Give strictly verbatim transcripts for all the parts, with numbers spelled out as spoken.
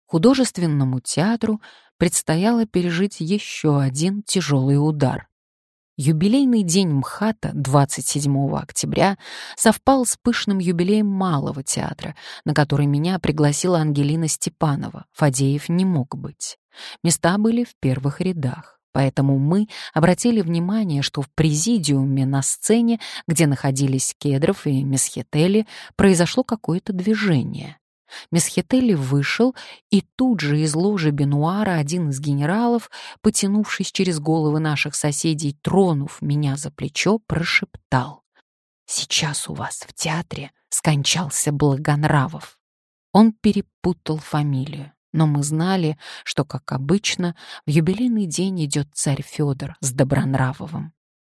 Художественному театру предстояло пережить еще один тяжелый удар. Юбилейный день МХАТа, двадцать седьмого октября, совпал с пышным юбилеем Малого театра, на который меня пригласила Ангелина Степанова. Фадеев не мог быть. Места были в первых рядах, поэтому мы обратили внимание, что в президиуме на сцене, где находились Кедров и Месхетели, произошло какое-то движение. Месхетели вышел, и тут же из ложи бенуара один из генералов, потянувшись через головы наших соседей, тронув меня за плечо, прошептал: «Сейчас у вас в театре скончался Благонравов». Он перепутал фамилию, но мы знали, что, как обычно, в юбилейный день идет царь Федор с Добронравовым.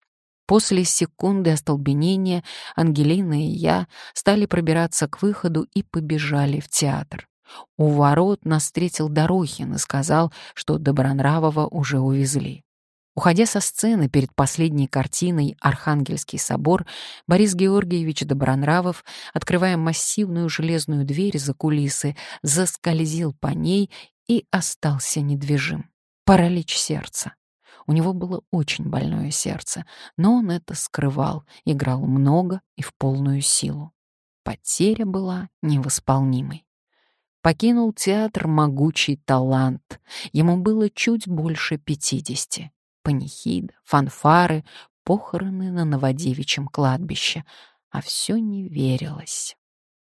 После секунды остолбенения Ангелина и я стали пробираться к выходу и побежали в театр. У ворот нас встретил Дорохин и сказал, что Добронравова уже увезли. Уходя со сцены перед последней картиной «Архангельский собор», Борис Георгиевич Добронравов, открывая массивную железную дверь за кулисы, заскользил по ней и остался недвижим. Паралич сердца. У него было очень больное сердце, но он это скрывал, играл много и в полную силу. Потеря была невосполнимой. Покинул театр могучий талант. Ему было чуть больше пятидесяти. Панихида, фанфары, похороны на Новодевичьем кладбище. А все не верилось.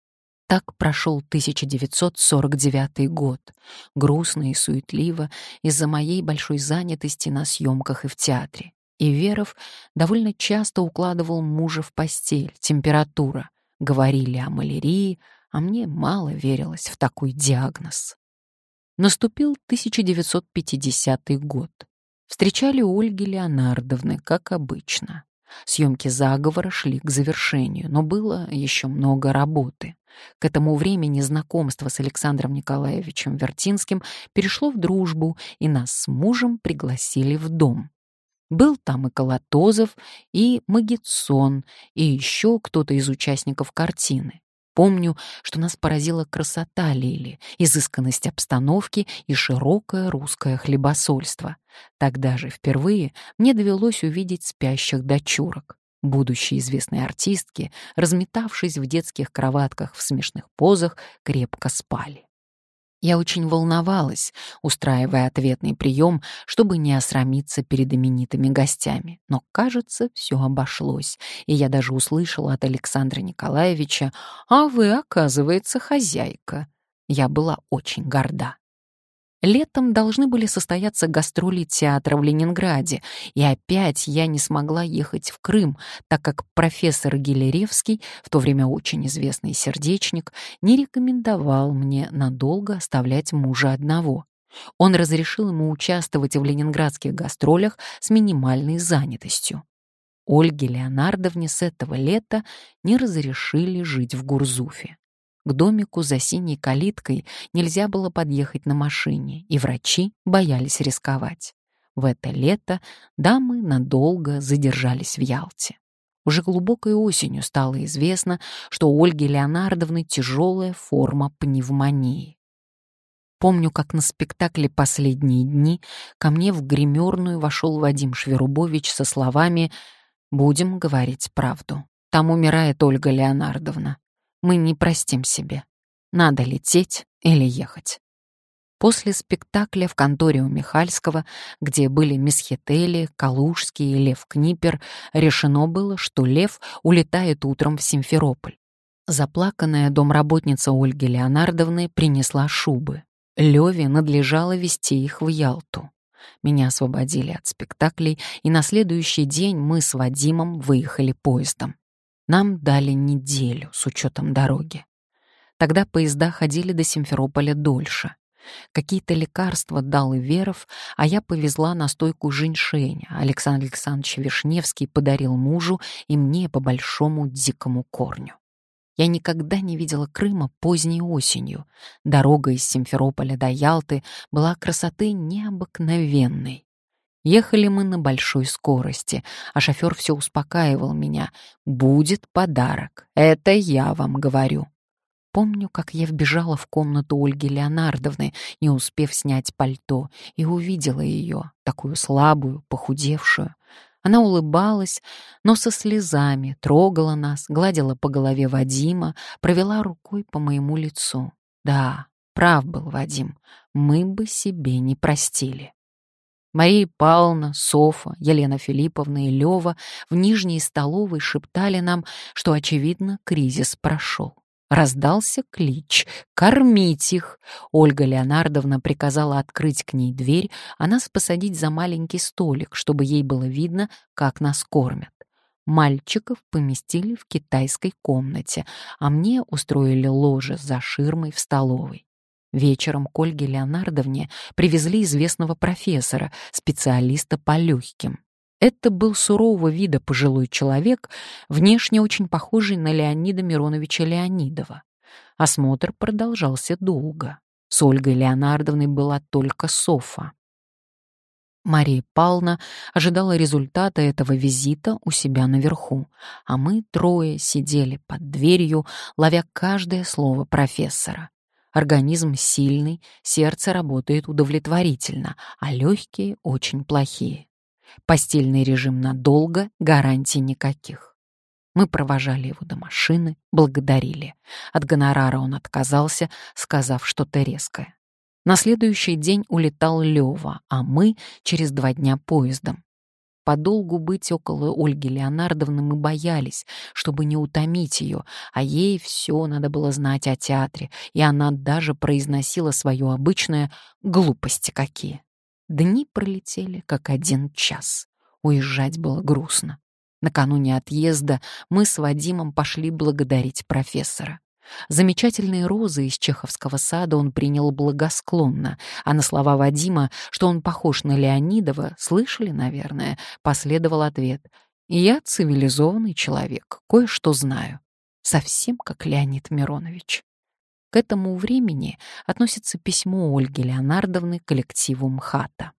Так прошел тысяча девятьсот сорок девятый год, грустно и суетливо из-за моей большой занятости на съемках и в театре. И Веров довольно часто укладывал мужа в постель, температура. Говорили о малярии, а мне мало верилось в такой диагноз. Наступил тысяча девятьсот пятидесятый год. Встречали у Ольги Леонардовны, как обычно. Съемки «Заговора» шли к завершению, но было еще много работы. К этому времени знакомство с Александром Николаевичем Вертинским перешло в дружбу, и нас с мужем пригласили в дом. Был там и Колотозов, и Магитсон, и еще кто-то из участников картины. Помню, что нас поразила красота Лили, изысканность обстановки и широкое русское хлебосольство. Тогда же впервые мне довелось увидеть спящих дочурок. Будущие известные артистки, разметавшись в детских кроватках в смешных позах, крепко спали. Я очень волновалась, устраивая ответный прием, чтобы не осрамиться перед именитыми гостями. Но, кажется, все обошлось, и я даже услышала от Александра Николаевича: «А вы, оказывается, хозяйка». Я была очень горда. Летом должны были состояться гастроли театра в Ленинграде, и опять я не смогла ехать в Крым, так как профессор Гилеревский, в то время очень известный сердечник, не рекомендовал мне надолго оставлять мужа одного. Он разрешил ему участвовать в ленинградских гастролях с минимальной занятостью. Ольге Леонардовне с этого лета не разрешили жить в Гурзуфе. К домику за синей калиткой нельзя было подъехать на машине, и врачи боялись рисковать. В это лето дамы надолго задержались в Ялте. Уже глубокой осенью стало известно, что у Ольги Леонардовны тяжелая форма пневмонии. Помню, как на спектакле «Последние дни» ко мне в гримерную вошел Вадим Шверубович со словами: «Будем говорить правду. Там умирает Ольга Леонардовна. Мы не простим себе. Надо лететь или ехать». После спектакля в конторе у Михальского, где были Месхетели, Калужский и Лев Книпер, решено было, что Лев улетает утром в Симферополь. Заплаканная домработница Ольги Леонардовны принесла шубы. Леве надлежало везти их в Ялту. Меня освободили от спектаклей, и на следующий день мы с Вадимом выехали поездом. Нам дали неделю с учетом дороги. Тогда поезда ходили до Симферополя дольше. Какие-то лекарства дал и Веров, а я повезла настойку женьшеня. Александр Александрович Вишневский подарил мужу и мне по большому дикому корню. Я никогда не видела Крыма поздней осенью. Дорога из Симферополя до Ялты была красоты необыкновенной. Ехали мы на большой скорости, а шофер все успокаивал меня: «Будет подарок, это я вам говорю». Помню, как я вбежала в комнату Ольги Леонардовны, не успев снять пальто, и увидела ее, такую слабую, похудевшую. Она улыбалась, но со слезами, трогала нас, гладила по голове Вадима, провела рукой по моему лицу. Да, прав был Вадим, мы бы себе не простили. Мария Павловна, Софа, Елена Филипповна и Лёва в нижней столовой шептали нам, что, очевидно, кризис прошел. Раздался клич «Кормить их!». Ольга Леонардовна приказала открыть к ней дверь, а нас посадить за маленький столик, чтобы ей было видно, как нас кормят. Мальчиков поместили в китайской комнате, а мне устроили ложе за ширмой в столовой. Вечером к Ольге Леонардовне привезли известного профессора, специалиста по легким. Это был сурового вида пожилой человек, внешне очень похожий на Леонида Мироновича Леонидова. Осмотр продолжался долго. С Ольгой Леонардовной была только Софа. Мария Павловна ожидала результата этого визита у себя наверху, а мы трое сидели под дверью, ловя каждое слово профессора. Организм сильный, сердце работает удовлетворительно, а легкие очень плохие. Постельный режим надолго, гарантий никаких. Мы провожали его до машины, благодарили. От гонорара он отказался, сказав что-то резкое. На следующий день улетал Лёва, а мы через два дня поездом. Подолгу быть около Ольги Леонардовны мы боялись, чтобы не утомить ее, а ей все надо было знать о театре, и она даже произносила свое обычное «глупости какие». Дни пролетели, как один час. Уезжать было грустно. Накануне отъезда мы с Вадимом пошли благодарить профессора. Замечательные розы из чеховского сада он принял благосклонно, а на слова Вадима, что он похож на Леонидова, слышали, наверное, последовал ответ: «Я цивилизованный человек, кое-что знаю. Совсем как Леонид Миронович». К этому времени относится письмо Ольги Леонардовны коллективу МХАТа.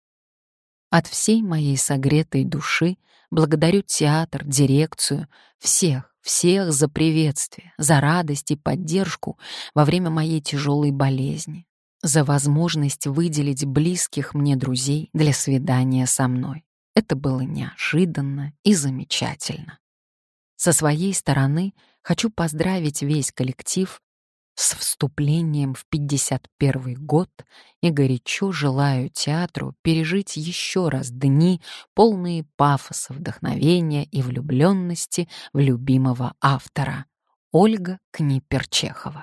От всей моей согретой души благодарю театр, дирекцию, всех, всех за приветствие, за радость и поддержку во время моей тяжелой болезни, за возможность выделить близких мне друзей для свидания со мной. Это было неожиданно и замечательно. Со своей стороны хочу поздравить весь коллектив с вступлением в пятьдесят первый год и горячо желаю театру пережить еще раз дни, полные пафоса, вдохновения и влюбленности в любимого автора. Ольга Книпер-Чехова.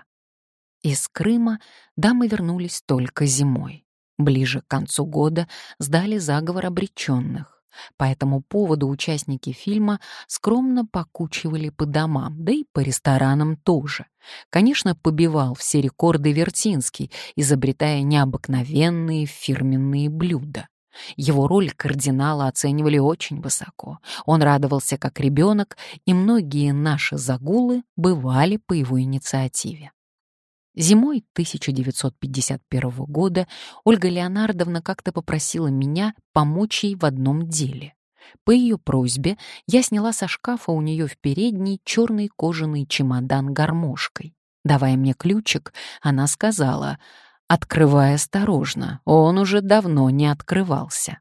Из Крыма дамы вернулись только зимой. Ближе к концу года сдали заговор обреченных. По этому поводу участники фильма скромно покучивали по домам, да и по ресторанам тоже. Конечно, побивал все рекорды Вертинский, изобретая необыкновенные фирменные блюда. Его роль кардинала оценивали очень высоко. Он радовался как ребенок, и многие наши загулы бывали по его инициативе. Зимой тысяча девятьсот пятьдесят первого года Ольга Леонардовна как-то попросила меня помочь ей в одном деле. По ее просьбе я сняла со шкафа у нее в передней черный кожаный чемодан гармошкой. Давая мне ключик, она сказала: «Открывай осторожно, он уже давно не открывался».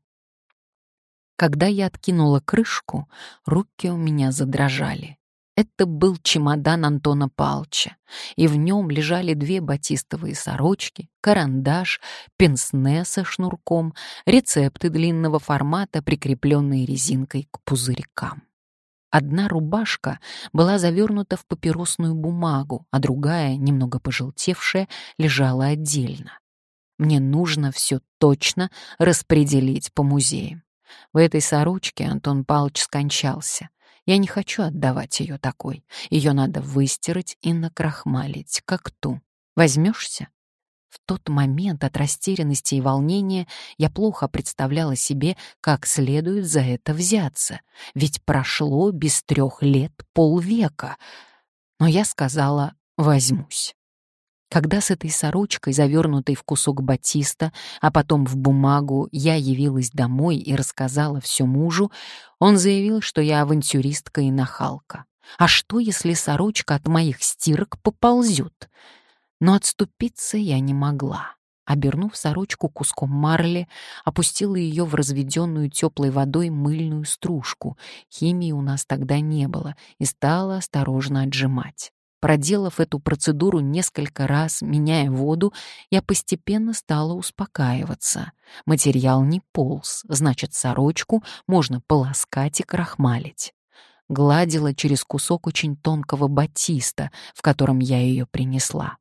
Когда я откинула крышку, руки у меня задрожали. Это был чемодан Антона Палча, и в нем лежали две батистовые сорочки, карандаш, пенсне со шнурком, рецепты длинного формата, прикрепленные резинкой к пузырькам. Одна рубашка была завернута в папиросную бумагу, а другая, немного пожелтевшая, лежала отдельно. Мне нужно все точно распределить по музеям. В этой сорочке Антон Павлович скончался. Я не хочу отдавать ее такой. Ее надо выстирать и накрахмалить, как ту. Возьмешься? В тот момент от растерянности и волнения я плохо представляла себе, как следует за это взяться. Ведь прошло без трех лет полвека. Но я сказала: возьмусь. Когда с этой сорочкой, завернутой в кусок батиста, а потом в бумагу, я явилась домой и рассказала все мужу, он заявил, что я авантюристка и нахалка. А что, если сорочка от моих стирок поползет? Но отступиться я не могла. Обернув сорочку куском марли, опустила ее в разведенную теплой водой мыльную стружку. Химии у нас тогда не было, и стала осторожно отжимать. Проделав эту процедуру несколько раз, меняя воду, я постепенно стала успокаиваться. Материал не полз, значит, сорочку можно полоскать и крахмалить. Гладила через кусок очень тонкого батиста, в котором я ее принесла.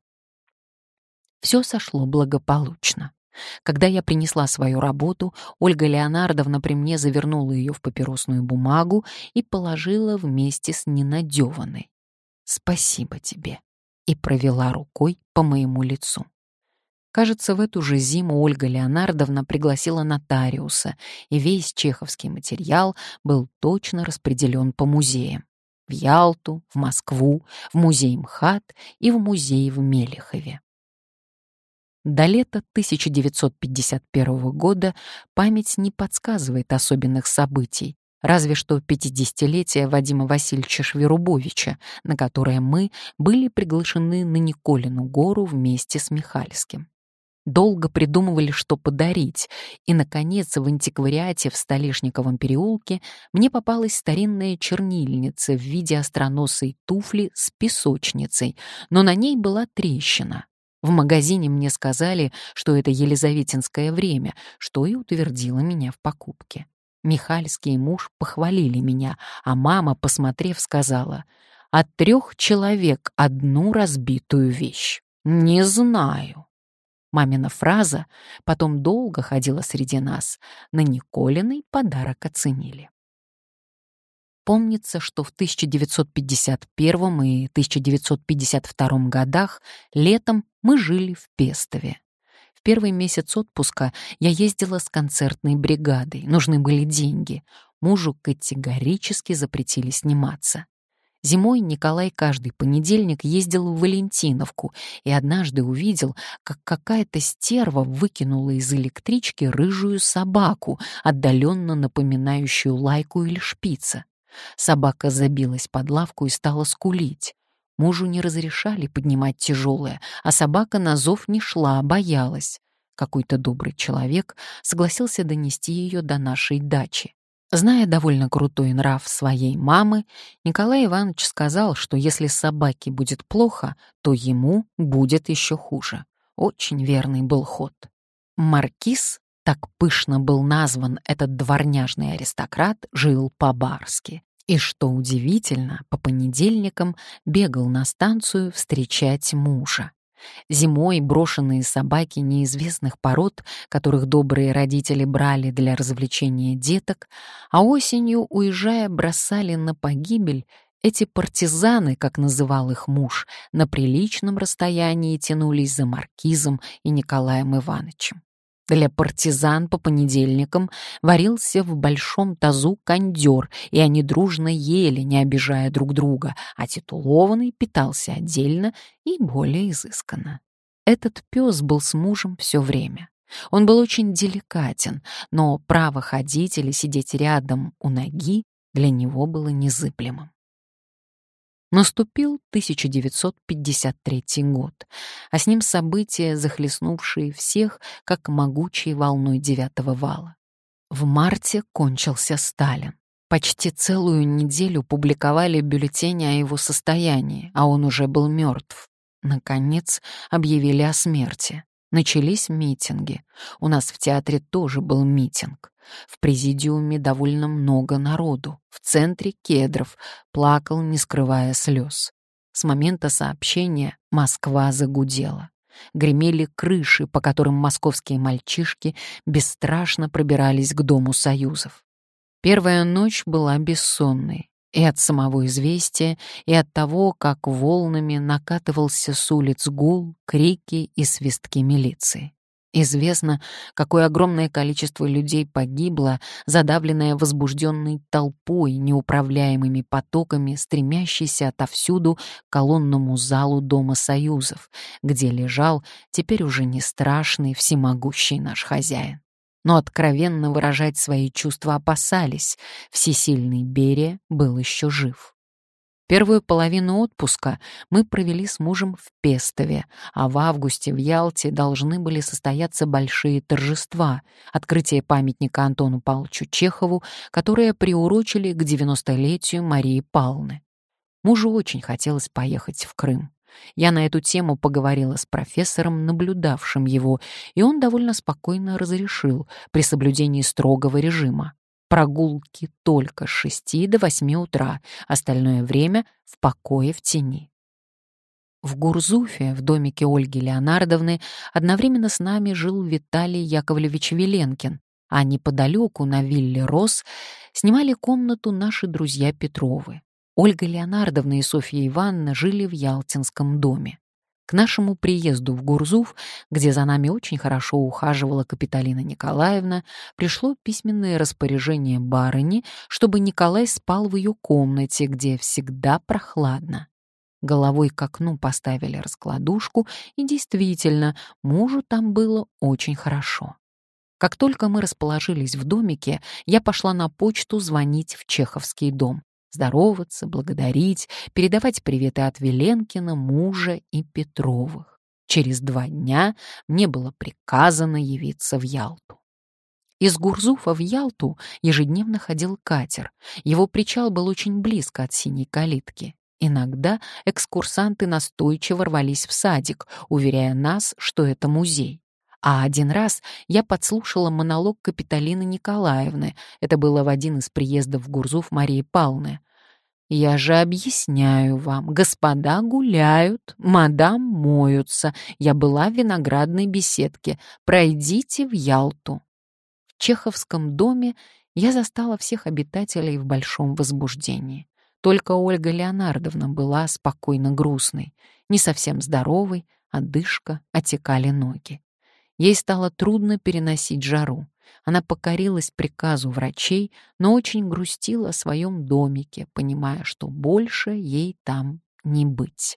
Все сошло благополучно. Когда я принесла свою работу, Ольга Леонардовна при мне завернула ее в папиросную бумагу и положила вместе с ненадеванной. «Спасибо тебе», и провела рукой по моему лицу. Кажется, в эту же зиму Ольга Леонардовна пригласила нотариуса, и весь чеховский материал был точно распределен по музеям. В Ялту, в Москву, в музей МХАТ и в музей в Мелехове. До лета тысяча девятьсот пятьдесят первого года память не подсказывает особенных событий, разве что пятидесятилетие Вадима Васильевича Шверубовича, на которое мы были приглашены на Николину гору вместе с Михальским. Долго придумывали, что подарить, и, наконец, в антиквариате в Столешниковом переулке мне попалась старинная чернильница в виде остроносой туфли с песочницей, но на ней была трещина. В магазине мне сказали, что это елизаветинское время, что и утвердило меня в покупке. Михальский и муж похвалили меня, а мама, посмотрев, сказала: «От трех человек одну разбитую вещь. Не знаю». Мамина фраза потом долго ходила среди нас. На Николиной подарок оценили. Помнится, что в тысяча девятьсот пятьдесят первом и тысяча девятьсот пятьдесят втором годах летом мы жили в Пестове. В первый месяц отпуска я ездила с концертной бригадой, нужны были деньги. Мужу категорически запретили сниматься. Зимой Николай каждый понедельник ездил в Валентиновку и однажды увидел, как какая-то стерва выкинула из электрички рыжую собаку, отдаленно напоминающую лайку или шпица. Собака забилась под лавку и стала скулить. Мужу не разрешали поднимать тяжелое, а собака на зов не шла, боялась. Какой-то добрый человек согласился донести ее до нашей дачи. Зная довольно крутой нрав своей мамы, Николай Иванович сказал, что если собаке будет плохо, то ему будет еще хуже. Очень верный был ход. Маркиз, так пышно был назван этот дворняжный аристократ, жил по-барски. И, что удивительно, по понедельникам бегал на станцию встречать мужа. Зимой брошенные собаки неизвестных пород, которых добрые родители брали для развлечения деток, а осенью, уезжая, бросали на погибель, эти партизаны, как называл их муж, на приличном расстоянии тянулись за Маркизом и Николаем Ивановичем. Для партизан по понедельникам варился в большом тазу кондер, и они дружно ели, не обижая друг друга, а титулованный питался отдельно и более изысканно. Этот пес был с мужем все время. Он был очень деликатен, но право ходить или сидеть рядом у ноги для него было незыблемым. Наступил тысяча девятьсот пятьдесят третий год, а с ним события, захлестнувшие всех, как могучей волной девятого вала. В марте кончился Сталин. Почти целую неделю публиковали бюллетени о его состоянии, а он уже был мертв. Наконец объявили о смерти. Начались митинги. У нас в театре тоже был митинг. В президиуме довольно много народу. В центре Кедров плакал, не скрывая слез. С момента сообщения Москва загудела. Гремели крыши, по которым московские мальчишки бесстрашно пробирались к Дому Союзов. Первая ночь была бессонной. И от самого известия, и от того, как волнами накатывался с улиц гул, крики и свистки милиции. Известно, какое огромное количество людей погибло, задавленное возбужденной толпой, неуправляемыми потоками, стремящейся отовсюду к колонному залу Дома Союзов, где лежал теперь уже не страшный всемогущий наш хозяин. Но откровенно выражать свои чувства опасались, всесильный Берия был еще жив. Первую половину отпуска мы провели с мужем в Пестове, а в августе в Ялте должны были состояться большие торжества, открытие памятника Антону Павловичу Чехову, которое приурочили к девяностолетию Марии Павловны. Мужу очень хотелось поехать в Крым. Я на эту тему поговорила с профессором, наблюдавшим его, и он довольно спокойно разрешил при соблюдении строгого режима. Прогулки только с шести до восьми утра, остальное время в покое в тени. В Гурзуфе, в домике Ольги Леонардовны, одновременно с нами жил Виталий Яковлевич Веленкин, а неподалеку на вилле Рос снимали комнату наши друзья Петровы. Ольга Леонардовна и Софья Ивановна жили в Ялтинском доме. К нашему приезду в Гурзуф, где за нами очень хорошо ухаживала Капитолина Николаевна, пришло письменное распоряжение барыни, чтобы Николай спал в ее комнате, где всегда прохладно. Головой к окну поставили раскладушку, и действительно, мужу там было очень хорошо. Как только мы расположились в домике, я пошла на почту звонить в Чеховский дом. Здороваться, благодарить, передавать приветы от Веленкина, мужа и Петровых. Через два дня мне было приказано явиться в Ялту. Из Гурзуфа в Ялту ежедневно ходил катер. Его причал был очень близко от Синей калитки. Иногда экскурсанты настойчиво рвались в садик, уверяя нас, что это музей. А один раз я подслушала монолог Капитолины Николаевны. Это было в один из приездов в Гурзуф Марии Павловны. «Я же объясняю вам, господа гуляют, мадам моются. Я была в виноградной беседке. Пройдите в Ялту». В Чеховском доме я застала всех обитателей в большом возбуждении. Только Ольга Леонардовна была спокойно грустной, не совсем здоровой, одышка, отекали ноги. Ей стало трудно переносить жару. Она покорилась приказу врачей, но очень грустила о своем домике, понимая, что больше ей там не быть.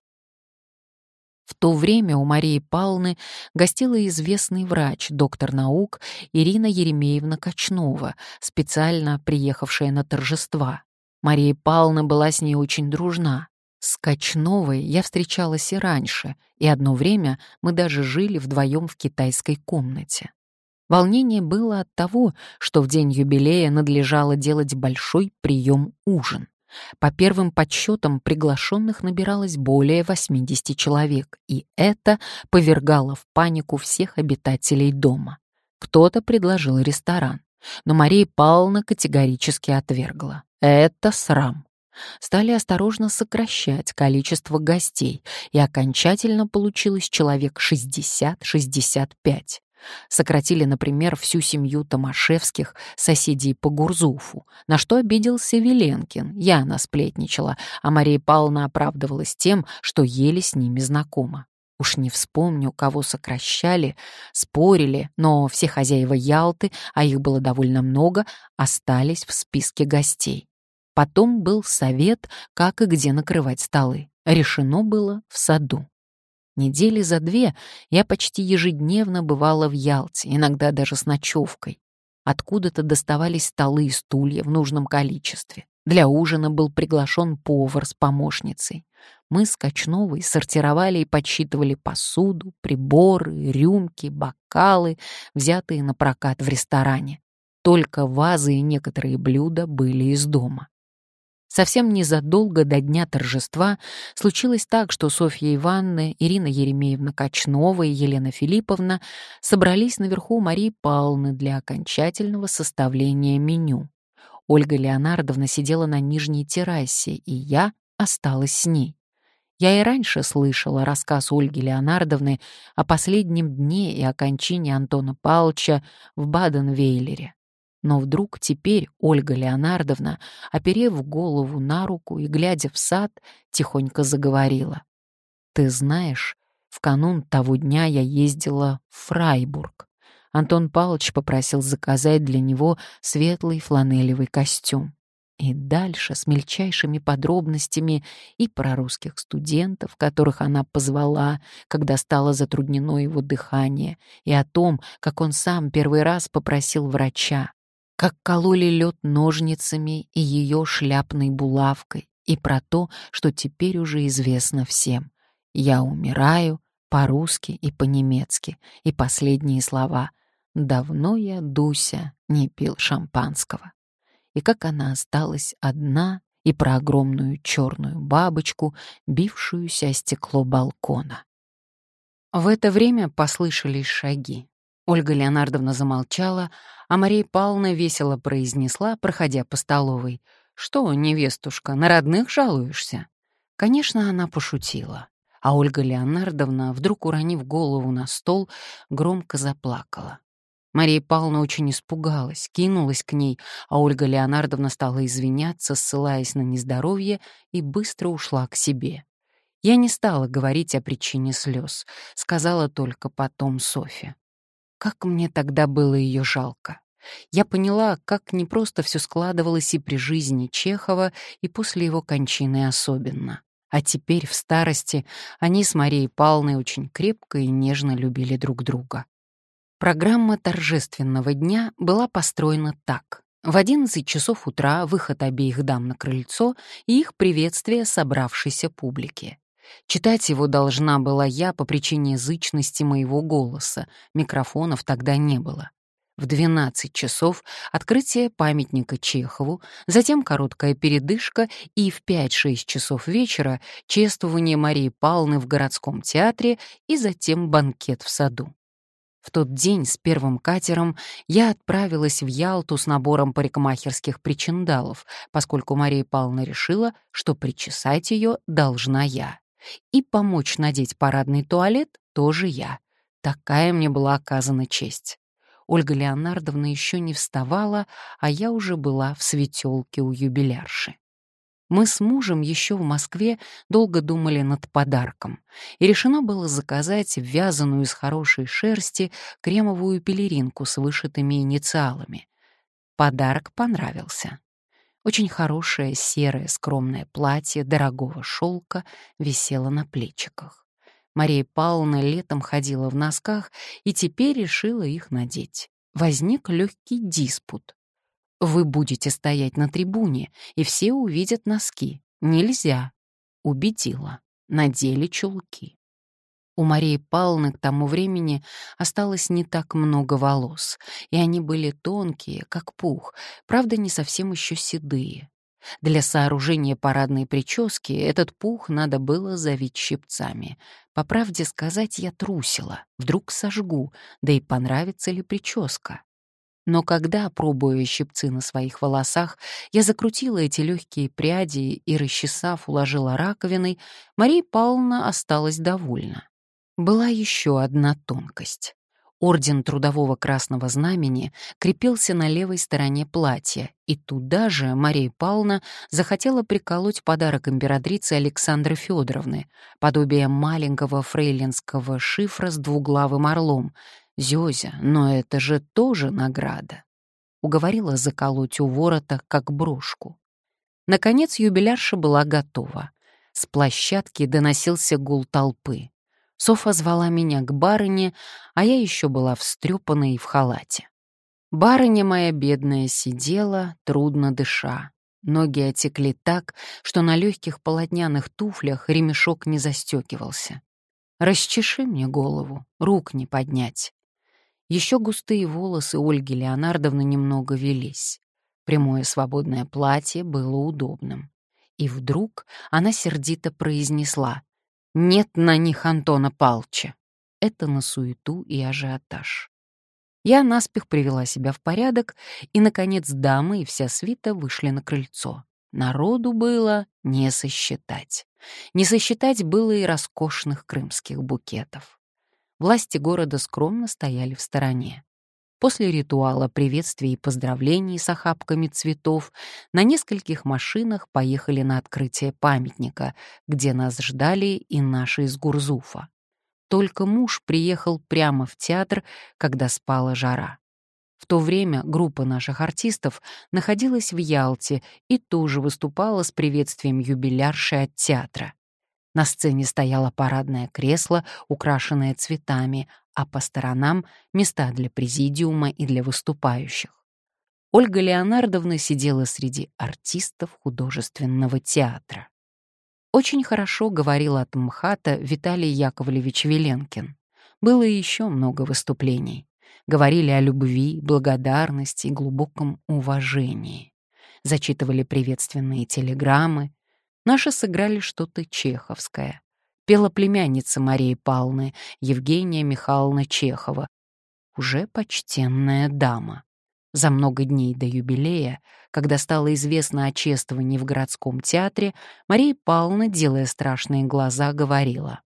В то время у Марии Павловны гостила известный врач, доктор наук Ирина Еремеевна Кочнова, специально приехавшая на торжества. Мария Павловна была с ней очень дружна. С Кочновой я встречалась и раньше, и одно время мы даже жили вдвоем в китайской комнате. Волнение было от того, что в день юбилея надлежало делать большой прием-ужин. По первым подсчетам приглашенных набиралось более восьмидесяти человек, и это повергало в панику всех обитателей дома. Кто-то предложил ресторан, но Мария Павловна категорически отвергла. Это срам. Стали осторожно сокращать количество гостей, и окончательно получилось человек шестьдесят-шестьдесят пять. Сократили, например, всю семью Томашевских, соседей по Гурзуфу, на что обиделся Веленкин. Я насплетничала, а Мария Павловна оправдывалась тем, что еле с ними знакома. Уж не вспомню, кого сокращали, спорили, но все хозяева Ялты, а их было довольно много, остались в списке гостей. Потом был совет, как и где накрывать столы. Решено было в саду. Недели за две я почти ежедневно бывала в Ялте, иногда даже с ночевкой. Откуда-то доставались столы и стулья в нужном количестве. Для ужина был приглашен повар с помощницей. Мы с Кочновой сортировали и подсчитывали посуду, приборы, рюмки, бокалы, взятые на прокат в ресторане. Только вазы и некоторые блюда были из дома. Совсем незадолго до дня торжества случилось так, что Софья Ивановна, Ирина Еремеевна Кочнова и Елена Филипповна собрались наверху у Марии Павловны для окончательного составления меню. Ольга Леонардовна сидела на нижней террасе, и я осталась с ней. Я и раньше слышала рассказ Ольги Леонардовны о последнем дне и о кончине Антона Павловича в Баден-Вейлере. Но вдруг теперь Ольга Леонардовна, оперев голову на руку и глядя в сад, тихонько заговорила. «Ты знаешь, в канун того дня я ездила в Фрайбург. Антон Павлович попросил заказать для него светлый фланелевый костюм. И дальше с мельчайшими подробностями и про русских студентов, которых она позвала, когда стало затруднено его дыхание, и о том, как он сам первый раз попросил врача, как кололи лед ножницами и ее шляпной булавкой, и про то, что теперь уже известно всем. «Я умираю» по-русски и по-немецки, и последние слова «Давно я, Дуся, не пил шампанского». И как она осталась одна, и про огромную черную бабочку, бившуюся о стекло балкона. В это время послышались шаги. Ольга Леонардовна замолчала, а Мария Павловна весело произнесла, проходя по столовой: «Что, невестушка, на родных жалуешься?» Конечно, она пошутила, а Ольга Леонардовна, вдруг уронив голову на стол, громко заплакала. Мария Павловна очень испугалась, кинулась к ней, а Ольга Леонардовна стала извиняться, ссылаясь на нездоровье, и быстро ушла к себе. Я не стала говорить о причине слез, сказала только потом Софье. Как мне тогда было ее жалко. Я поняла, как непросто все складывалось и при жизни Чехова, и после его кончины особенно. А теперь, в старости, они с Марией Павловной очень крепко и нежно любили друг друга. Программа торжественного дня была построена так. В одиннадцать часов утра выход обеих дам на крыльцо и их приветствие собравшейся публике. Читать его должна была я по причине зычности моего голоса, микрофонов тогда не было. В двенадцать часов открытие памятника Чехову, затем короткая передышка и в пять-шесть часов вечера чествование Марии Павловны в городском театре и затем банкет в саду. В тот день с первым катером я отправилась в Ялту с набором парикмахерских причиндалов, поскольку Мария Павловна решила, что причесать ее должна я. И помочь надеть парадный туалет тоже я. Такая мне была оказана честь. Ольга Леонардовна еще не вставала, а я уже была в светелке у юбилярши. Мы с мужем еще в Москве долго думали над подарком, и решено было заказать вязаную из хорошей шерсти кремовую пелеринку с вышитыми инициалами. Подарок понравился. Очень хорошее серое скромное платье дорогого шелка висело на плечиках. Мария Павловна летом ходила в носках и теперь решила их надеть. Возник легкий диспут. «Вы будете стоять на трибуне, и все увидят носки. Нельзя». Убедила. Надели чулки. У Марии Павловны к тому времени осталось не так много волос, и они были тонкие, как пух, правда, не совсем еще седые. Для сооружения парадной прически этот пух надо было завить щипцами. По правде сказать, я трусила. Вдруг сожгу, да и понравится ли прическа. Но когда, пробуя щипцы на своих волосах, я закрутила эти легкие пряди и, расчесав, уложила раковиной, Мария Павловна осталась довольна. Была еще одна тонкость. Орден Трудового Красного Знамени крепился на левой стороне платья, и туда же Мария Павловна захотела приколоть подарок императрицы Александры Федоровны, подобие маленького фрейлинского шифра с двуглавым орлом. «Зёзя, но это же тоже награда!» Уговорила заколоть у ворота, как брошку. Наконец юбилярша была готова. С площадки доносился гул толпы. Софа звала меня к барыне, а я еще была встрепана и в халате. Барыня моя бедная сидела, трудно дыша. Ноги отекли так, что на легких полотняных туфлях ремешок не застегивался. «Расчеши мне голову, рук не поднять». Еще густые волосы Ольги Леонардовны немного велись. Прямое свободное платье было удобным. И вдруг она сердито произнесла: «Нет на них Антона Палча». Это на суету и ажиотаж. Я наспех привела себя в порядок, и, наконец, дамы и вся свита вышли на крыльцо. Народу было не сосчитать. Не сосчитать было и роскошных крымских букетов. Власти города скромно стояли в стороне. После ритуала приветствий и поздравлений с охапками цветов на нескольких машинах поехали на открытие памятника, где нас ждали и наши из Гурзуфа. Только муж приехал прямо в театр, когда спала жара. В то время группа наших артистов находилась в Ялте и тоже выступала с приветствием юбилярши от театра. На сцене стояло парадное кресло, украшенное цветами, а по сторонам — места для президиума и для выступающих. Ольга Леонардовна сидела среди артистов художественного театра. Очень хорошо говорил от МХАТа Виталий Яковлевич Веленкин. Было и еще много выступлений. Говорили о любви, благодарности и глубоком уважении. Зачитывали приветственные телеграммы. Наши сыграли что-то чеховское. Пела племянница Марии Павловны, Евгения Михайловна Чехова, уже почтенная дама. За много дней до юбилея, когда стало известно о чествовании в городском театре, Мария Павловна, делая страшные глаза, говорила: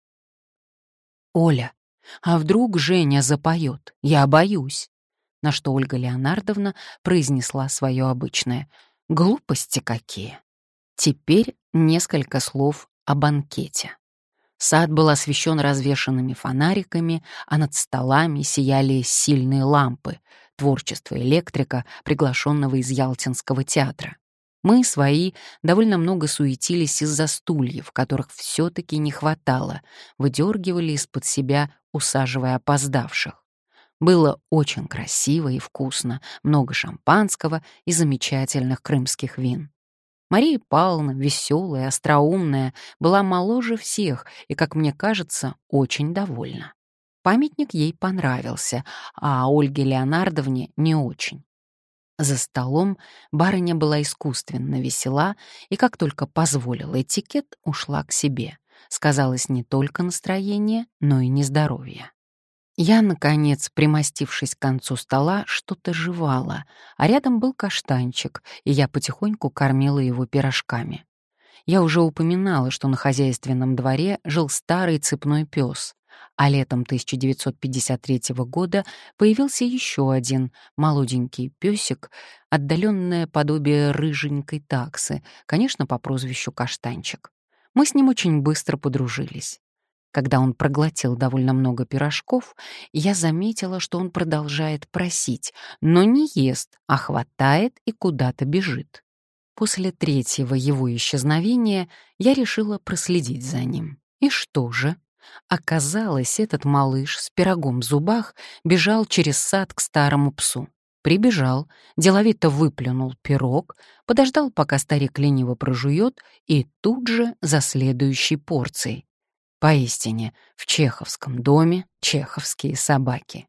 «Оля, а вдруг Женя запоет? Я боюсь». На что Ольга Леонардовна произнесла свое обычное: «Глупости какие». Теперь несколько слов о банкете. Сад был освещен развешанными фонариками, а над столами сияли сильные лампы, творчество электрика, приглашенного из Ялтинского театра. Мы, свои, довольно много суетились из-за стульев, которых все-таки не хватало, выдергивали из-под себя, усаживая опоздавших. Было очень красиво и вкусно, много шампанского и замечательных крымских вин. Мария Павловна, веселая, остроумная, была моложе всех и, как мне кажется, очень довольна. Памятник ей понравился, а Ольге Леонардовне не очень. За столом барыня была искусственно весела и, как только позволил этикет, ушла к себе. Сказалось не только настроение, но и нездоровье. Я, наконец, примостившись к концу стола, что-то жевала, а рядом был каштанчик, и я потихоньку кормила его пирожками. Я уже упоминала, что на хозяйственном дворе жил старый цепной пес, а летом тысяча девятьсот пятьдесят третьего года появился еще один молоденький песик, отдаленное подобие рыженькой таксы, конечно, по прозвищу Каштанчик. Мы с ним очень быстро подружились. Когда он проглотил довольно много пирожков, я заметила, что он продолжает просить, но не ест, а хватает и куда-то бежит. После третьего его исчезновения я решила проследить за ним. И что же? Оказалось, этот малыш с пирогом в зубах бежал через сад к старому псу. Прибежал, деловито выплюнул пирог, подождал, пока старик лениво прожует, и тут же за следующей порцией. Поистине, в чеховском доме чеховские собаки.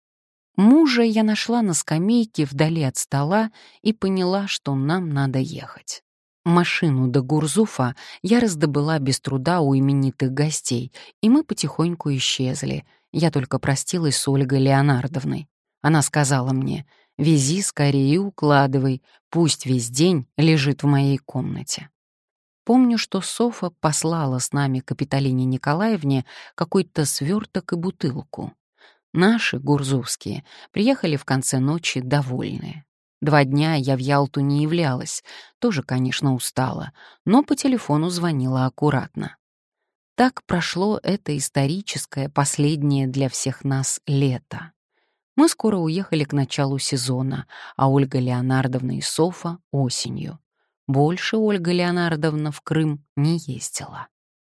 Мужа я нашла на скамейке вдали от стола и поняла, что нам надо ехать. Машину до Гурзуфа я раздобыла без труда у именитых гостей, и мы потихоньку исчезли. Я только простилась с Ольгой Леонардовной. Она сказала мне: «Вези скорее и укладывай, пусть весь день лежит в моей комнате». Помню, что Софа послала с нами к Капитолине Николаевне какой-то сверток и бутылку. Наши, гурзувские, приехали в конце ночи довольные. Два дня я в Ялту не являлась, тоже, конечно, устала, но по телефону звонила аккуратно. Так прошло это историческое, последнее для всех нас лето. Мы скоро уехали к началу сезона, а Ольга Леонардовна и Софа — осенью. Больше Ольга Леонардовна в Крым не ездила.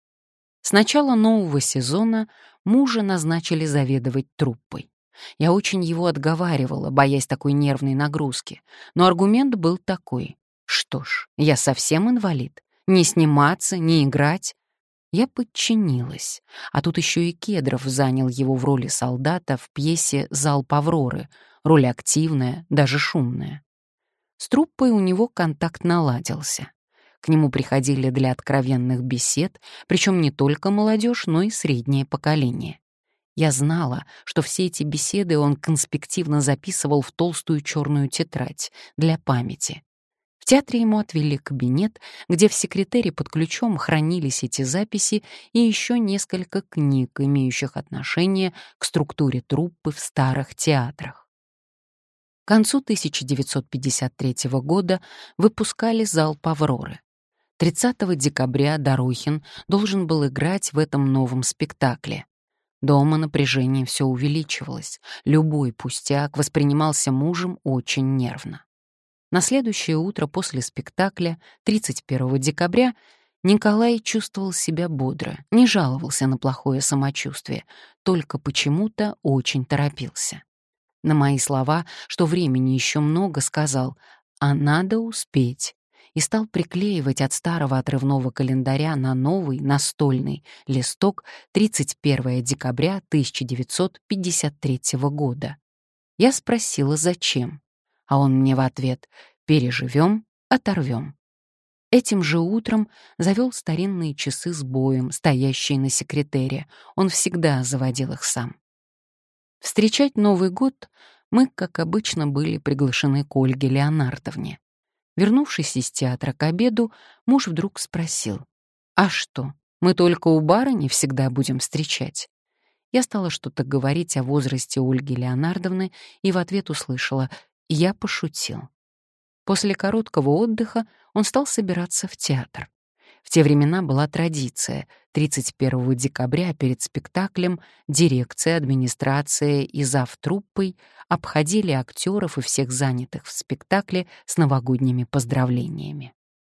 С начала нового сезона мужа назначили заведовать труппой. Я очень его отговаривала, боясь такой нервной нагрузки, но аргумент был такой: что ж, я совсем инвалид, не сниматься, не играть. Я подчинилась, а тут еще и Кедров занял его в роли солдата в пьесе «Залп Авроры», роль активная, даже шумная. С труппой у него контакт наладился. К нему приходили для откровенных бесед, причем не только молодежь, но и среднее поколение. Я знала, что все эти беседы он конспективно записывал в толстую черную тетрадь для памяти. В театре ему отвели кабинет, где в секретере под ключом хранились эти записи и еще несколько книг, имеющих отношение к структуре труппы в старых театрах. К концу тысяча девятьсот пятьдесят третьего года выпускали «Залп Авроры». тридцатого декабря Дорохин должен был играть в этом новом спектакле. Дома напряжение все увеличивалось. Любой пустяк воспринимался мужем очень нервно. На следующее утро после спектакля, тридцать первого декабря, Николай чувствовал себя бодро, не жаловался на плохое самочувствие, только почему-то очень торопился. На мои слова, что времени еще много, сказал: «А надо успеть», и стал приклеивать от старого отрывного календаря на новый, настольный, листок тридцать первое декабря тысяча девятьсот пятьдесят третьего года. Я спросила, зачем, а он мне в ответ: «Переживем, оторвем». Этим же утром завел старинные часы с боем, стоящие на секретере. Он всегда заводил их сам. Встречать Новый год мы, как обычно, были приглашены к Ольге Леонардовне. Вернувшись из театра к обеду, муж вдруг спросил: «А что, мы только у барыни всегда будем встречать?» Я стала что-то говорить о возрасте Ольги Леонардовны и в ответ услышала: «Я пошутил». После короткого отдыха он стал собираться в театр. В те времена была традиция: тридцать первого декабря перед спектаклем дирекция, администрация и завтруппой обходили актеров и всех занятых в спектакле с новогодними поздравлениями.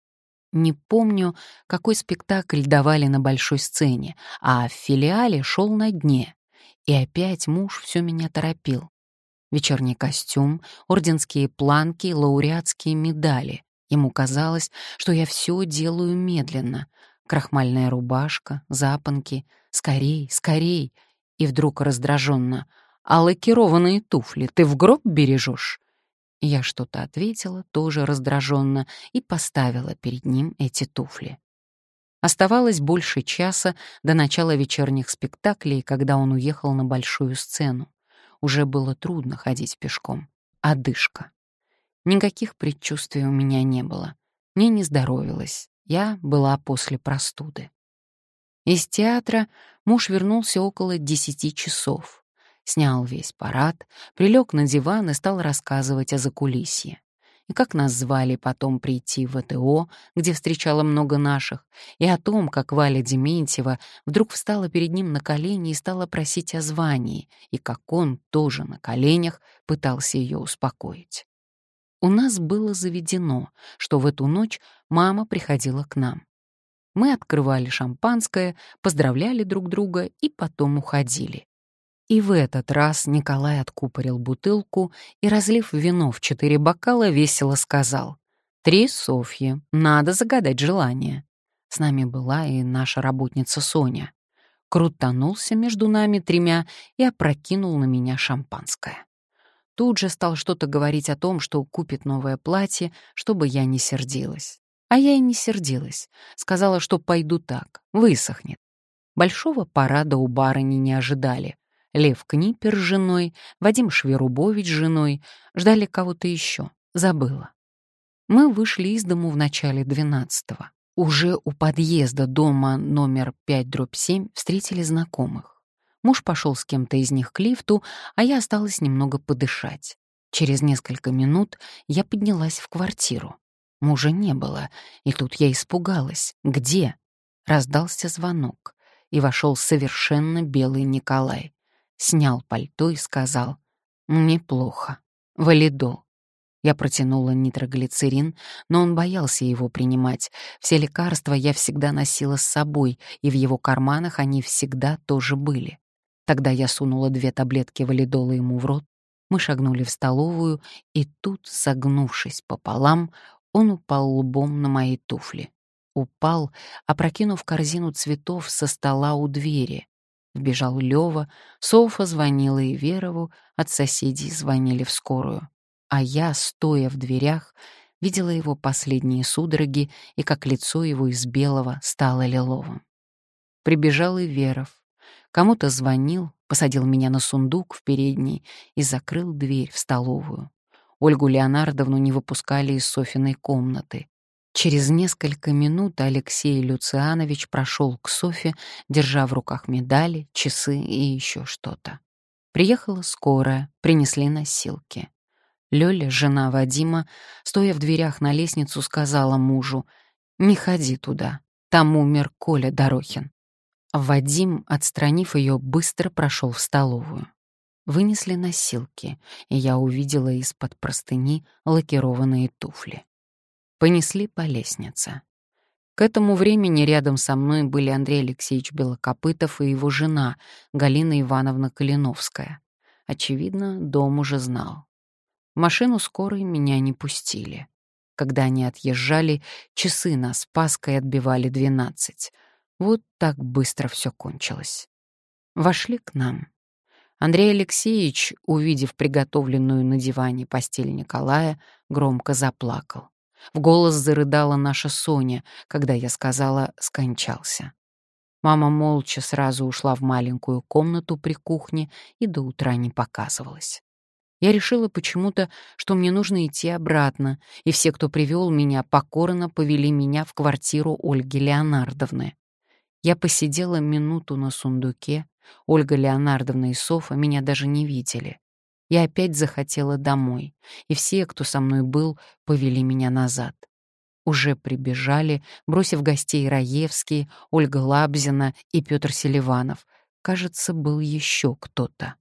Не помню, какой спектакль давали на большой сцене, а в филиале шел на дне. И опять муж все меня торопил. Вечерний костюм, орденские планки, лауреатские медали. Ему казалось, что я все делаю медленно. Крахмальная рубашка, запонки. Скорей, скорей. И вдруг раздраженно: «А лакированные туфли ты в гроб бережешь?» Я что-то ответила, тоже раздраженно, и поставила перед ним эти туфли. Оставалось больше часа до начала вечерних спектаклей, когда он уехал на большую сцену. Уже было трудно ходить пешком. Одышка. Никаких предчувствий у меня не было. Мне не здоровилось. Я была после простуды. Из театра муж вернулся около десяти часов. Снял весь парад, прилег на диван и стал рассказывать о закулисье. И как нас звали потом прийти в ВТО, где встречало много наших, и о том, как Валя Дементьева вдруг встала перед ним на колени и стала просить о звании, и как он тоже на коленях пытался ее успокоить. У нас было заведено, что в эту ночь мама приходила к нам. Мы открывали шампанское, поздравляли друг друга и потом уходили. И в этот раз Николай откупорил бутылку и, разлив вино в четыре бокала, весело сказал: «Три Софьи, надо загадать желание». С нами была и наша работница Соня. Крутанулся между нами тремя и опрокинул на меня шампанское. Тут же стал что-то говорить о том, что купит новое платье, чтобы я не сердилась. А я и не сердилась. Сказала, что пойду так, высохнет. Большого парада у барыни не ожидали. Лев Книпер с женой, Вадим Шверубович с женой, ждали кого-то еще, забыла. Мы вышли из дому в начале двенадцатого. Уже у подъезда дома номер пять дробь семь встретили знакомых. Муж пошел с кем-то из них к лифту, а я осталась немного подышать. Через несколько минут я поднялась в квартиру. Мужа не было, и тут я испугалась. Где? Раздался звонок, и вошел совершенно белый Николай. Снял пальто и сказал: «Мне плохо. Валидол». Я протянула нитроглицерин, но он боялся его принимать. Все лекарства я всегда носила с собой, и в его карманах они всегда тоже были. Тогда я сунула две таблетки валидола ему в рот. Мы шагнули в столовую, и тут, согнувшись пополам, он упал лбом на мои туфли. Упал, опрокинув корзину цветов со стола у двери. Вбежал Лёва, Софа звонила и Верову, от соседей звонили в скорую. А я, стоя в дверях, видела его последние судороги и как лицо его из белого стало лиловым. Прибежал и Веров. Кому-то звонил, посадил меня на сундук в передней и закрыл дверь в столовую. Ольгу Леонардовну не выпускали из Софиной комнаты. Через несколько минут Алексей Люцианович прошел к Софе, держа в руках медали, часы и еще что-то. Приехала скорая, принесли носилки. Лёля, жена Вадима, стоя в дверях на лестницу, сказала мужу: «Не ходи туда, там умер Коля Дорохин». Вадим, отстранив ее, быстро прошел в столовую. Вынесли носилки, и я увидела из-под простыни лакированные туфли. Понесли по лестнице. К этому времени рядом со мной были Андрей Алексеевич Белокопытов и его жена Галина Ивановна Калиновская. Очевидно, дом уже знал. В машину скорой меня не пустили. Когда они отъезжали, часы на Спасской отбивали двенадцать. Вот так быстро все кончилось. Вошли к нам. Андрей Алексеевич, увидев приготовленную на диване постель Николая, громко заплакал. В голос зарыдала наша Соня, когда я сказала «скончался». Мама молча сразу ушла в маленькую комнату при кухне и до утра не показывалась. Я решила почему-то, что мне нужно идти обратно, и все, кто привел меня, покорно повели меня в квартиру Ольги Леонардовны. Я посидела минуту на сундуке, Ольга Леонардовна и Софа меня даже не видели. Я опять захотела домой, и все, кто со мной был, повели меня назад. Уже прибежали, бросив гостей Раевский, Ольга Лабзина и Петр Селиванов. Кажется, был еще кто-то.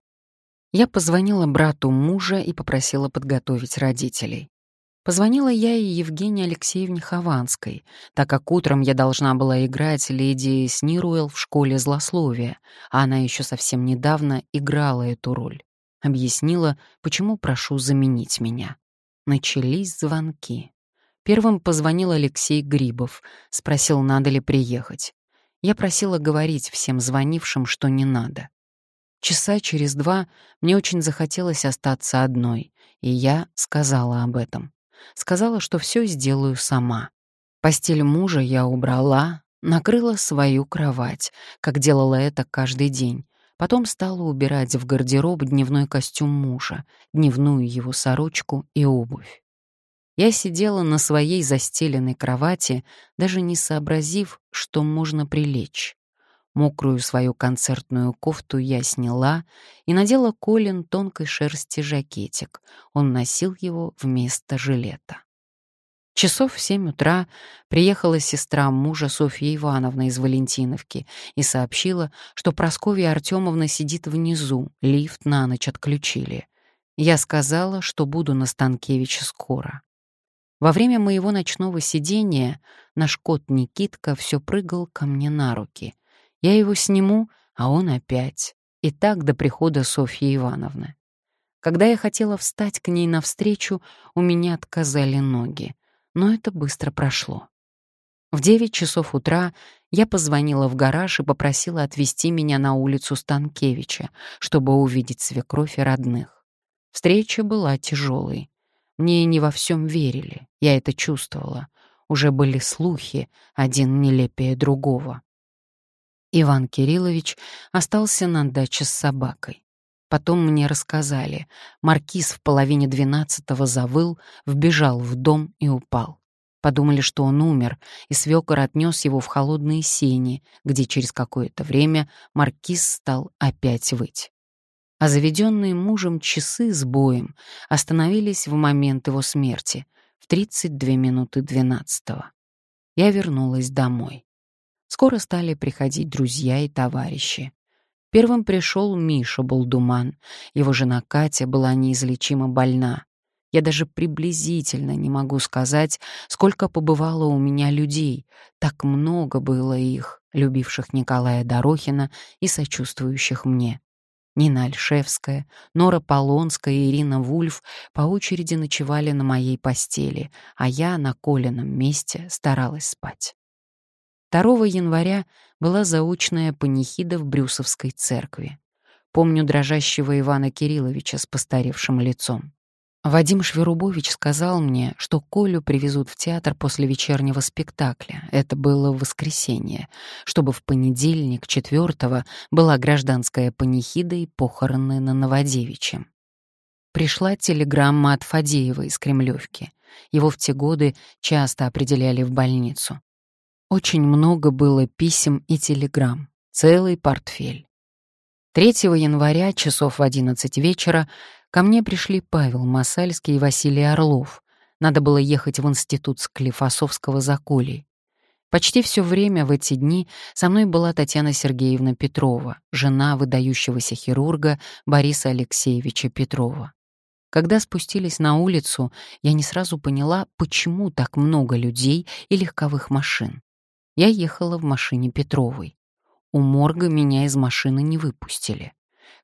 Я позвонила брату мужа и попросила подготовить родителей. Позвонила я и Евгении Алексеевне Хованской, так как утром я должна была играть леди Снируэлл в школе злословия, а она еще совсем недавно играла эту роль. Объяснила, почему прошу заменить меня. Начались звонки. Первым позвонил Алексей Грибов, спросил, надо ли приехать. Я просила говорить всем звонившим, что не надо. Часа через два мне очень захотелось остаться одной, и я сказала об этом. Сказала, что все сделаю сама. Постель мужа я убрала, накрыла свою кровать, как делала это каждый день. Потом стала убирать в гардероб дневной костюм мужа, дневную его сорочку и обувь. Я сидела на своей застеленной кровати, даже не сообразив, что можно прилечь. Мокрую свою концертную кофту я сняла и надела Колин тонкой шерсти жакетик. Он носил его вместо жилета. Часов в семь утра приехала сестра мужа Софья Ивановна из Валентиновки и сообщила, что Прасковья Артемовна сидит внизу, лифт на ночь отключили. Я сказала, что буду на Станкевича скоро. Во время моего ночного сидения наш кот Никитка все прыгал ко мне на руки. Я его сниму, а он опять. И так до прихода Софьи Ивановны. Когда я хотела встать к ней навстречу, у меня отказали ноги. Но это быстро прошло. В девять часов утра я позвонила в гараж и попросила отвезти меня на улицу Станкевича, чтобы увидеть свекровь и родных. Встреча была тяжелой. Мне не во всем верили, я это чувствовала. Уже были слухи, один нелепее другого. Иван Кириллович остался на даче с собакой. Потом мне рассказали, маркиз в половине двенадцатого завыл, вбежал в дом и упал. Подумали, что он умер, и свекор отнес его в холодные сени, где через какое-то время маркиз стал опять выть. А заведенные мужем часы с боем остановились в момент его смерти в тридцать две минуты двенадцатого. Я вернулась домой. Скоро стали приходить друзья и товарищи. Первым пришел Миша Болдуман. Его жена Катя была неизлечимо больна. Я даже приблизительно не могу сказать, сколько побывало у меня людей. Так много было их, любивших Николая Дорохина и сочувствующих мне. Нина Альшевская, Нора Полонская и Ирина Вульф по очереди ночевали на моей постели, а я на Колином месте старалась спать. второго января была заочная панихида в Брюсовской церкви. Помню дрожащего Ивана Кирилловича с постаревшим лицом. Вадим Шверубович сказал мне, что Колю привезут в театр после вечернего спектакля, это было в воскресенье, чтобы в понедельник, четвертого, была гражданская панихида и похороны на Новодевичьем. Пришла телеграмма от Фадеева из Кремлевки. Его в те годы часто определяли в больницу. Очень много было писем и телеграмм, целый портфель. третьего января, часов в одиннадцать вечера, ко мне пришли Павел Масальский и Василий Орлов. Надо было ехать в институт Склифосовского за Колей. Почти все время в эти дни со мной была Татьяна Сергеевна Петрова, жена выдающегося хирурга Бориса Алексеевича Петрова. Когда спустились на улицу, я не сразу поняла, почему так много людей и легковых машин. Я ехала в машине Петровой. У морга меня из машины не выпустили.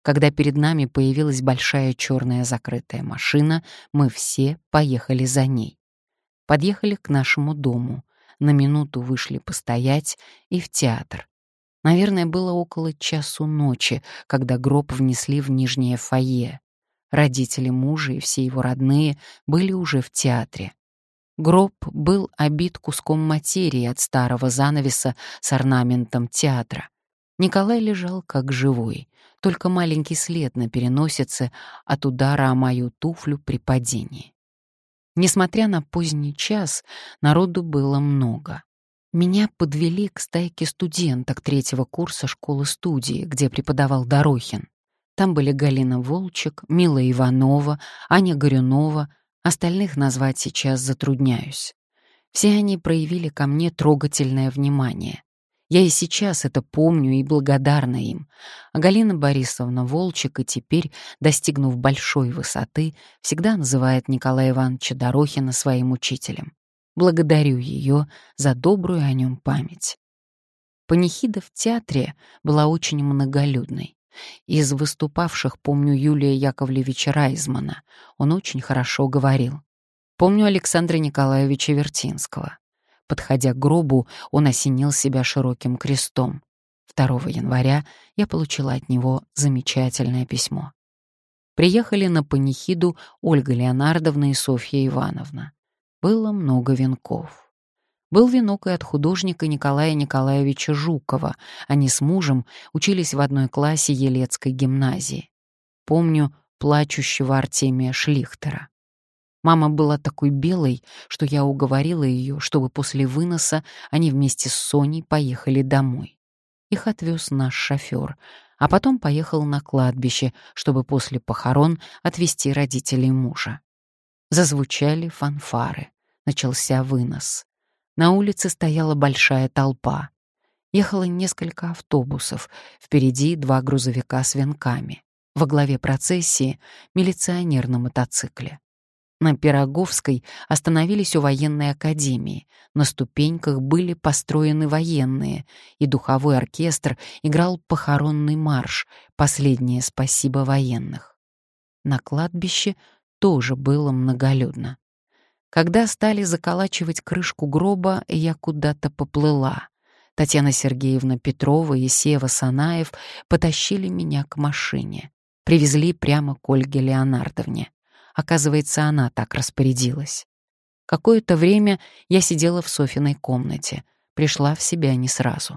Когда перед нами появилась большая черная закрытая машина, мы все поехали за ней. Подъехали к нашему дому, на минуту вышли постоять и в театр. Наверное, было около часу ночи, когда гроб внесли в нижнее фойе. Родители мужа и все его родные были уже в театре. Гроб был обит куском материи от старого занавеса с орнаментом театра. Николай лежал как живой, только маленький след на переносице от удара о мою туфлю при падении. Несмотря на поздний час, народу было много. Меня подвели к стайке студенток третьего курса школы-студии, где преподавал Дорохин. Там были Галина Волчек, Мила Иванова, Аня Горюнова, остальных назвать сейчас затрудняюсь. Все они проявили ко мне трогательное внимание. Я и сейчас это помню и благодарна им. А Галина Борисовна Волчек и теперь, достигнув большой высоты, всегда называет Николая Ивановича Дорохина своим учителем. Благодарю ее за добрую о нем память. Панихида в театре была очень многолюдной. Из выступавших помню Юлия Яковлевича Райзмана. Он очень хорошо говорил. Помню Александра Николаевича Вертинского. Подходя к гробу, он осенил себя широким крестом. второго января я получила от него замечательное письмо. Приехали на панихиду Ольга Леонардовна и Софья Ивановна. Было много венков. Был венок и от художника Николая Николаевича Жукова. Они с мужем учились в одной классе Елецкой гимназии. Помню плачущего Артемия Шлихтера. Мама была такой белой, что я уговорила ее, чтобы после выноса они вместе с Соней поехали домой. Их отвез наш шофер, а потом поехал на кладбище, чтобы после похорон отвезти родителей мужа. Зазвучали фанфары. Начался вынос. На улице стояла большая толпа. Ехало несколько автобусов, впереди два грузовика с венками. Во главе процессии милиционер на мотоцикле. На Пироговской остановились у военной академии. На ступеньках были построены военные, и духовой оркестр играл похоронный марш «Последнее спасибо военных». На кладбище тоже было многолюдно. Когда стали заколачивать крышку гроба, я куда-то поплыла. Татьяна Сергеевна Петрова и Сева Санаев потащили меня к машине. Привезли прямо к Ольге Леонардовне. Оказывается, она так распорядилась. Какое-то время я сидела в Софиной комнате. Пришла в себя не сразу.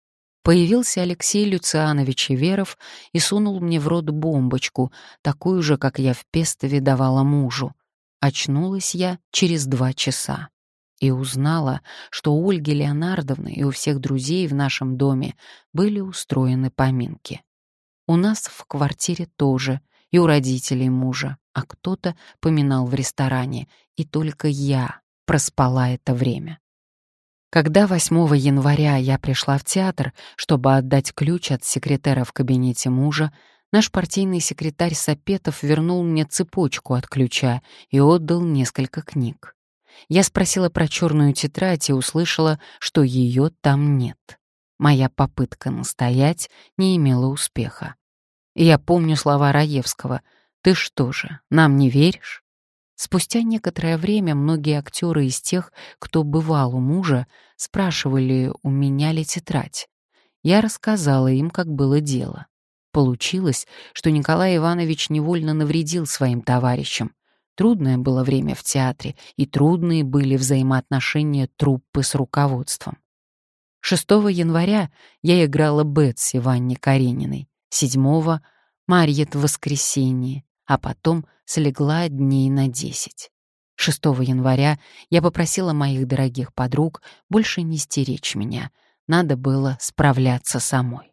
Появился Алексей Люцианович Иверов и сунул мне в рот бомбочку, такую же, как я в Пестове давала мужу. Очнулась я через два часа и узнала, что у Ольги Леонардовны и у всех друзей в нашем доме были устроены поминки. У нас в квартире тоже, и у родителей мужа, а кто-то поминал в ресторане, и только я проспала это время. Когда восьмого января я пришла в театр, чтобы отдать ключ от секретера в кабинете мужа, наш партийный секретарь Сапетов вернул мне цепочку от ключа и отдал несколько книг. Я спросила про черную тетрадь и услышала, что ее там нет. Моя попытка настоять не имела успеха. Я помню слова Раевского: «Ты что же, нам не веришь?» Спустя некоторое время многие актеры из тех, кто бывал у мужа, спрашивали, у меня ли тетрадь. Я рассказала им, как было дело. Получилось, что Николай Иванович невольно навредил своим товарищам. Трудное было время в театре, и трудные были взаимоотношения труппы с руководством. шестого января я играла Бетси в Анне Карениной, седьмого — Марьет в «Воскресенье», а потом слегла дней на десять. шестого января я попросила моих дорогих подруг больше не стеречь меня, надо было справляться самой.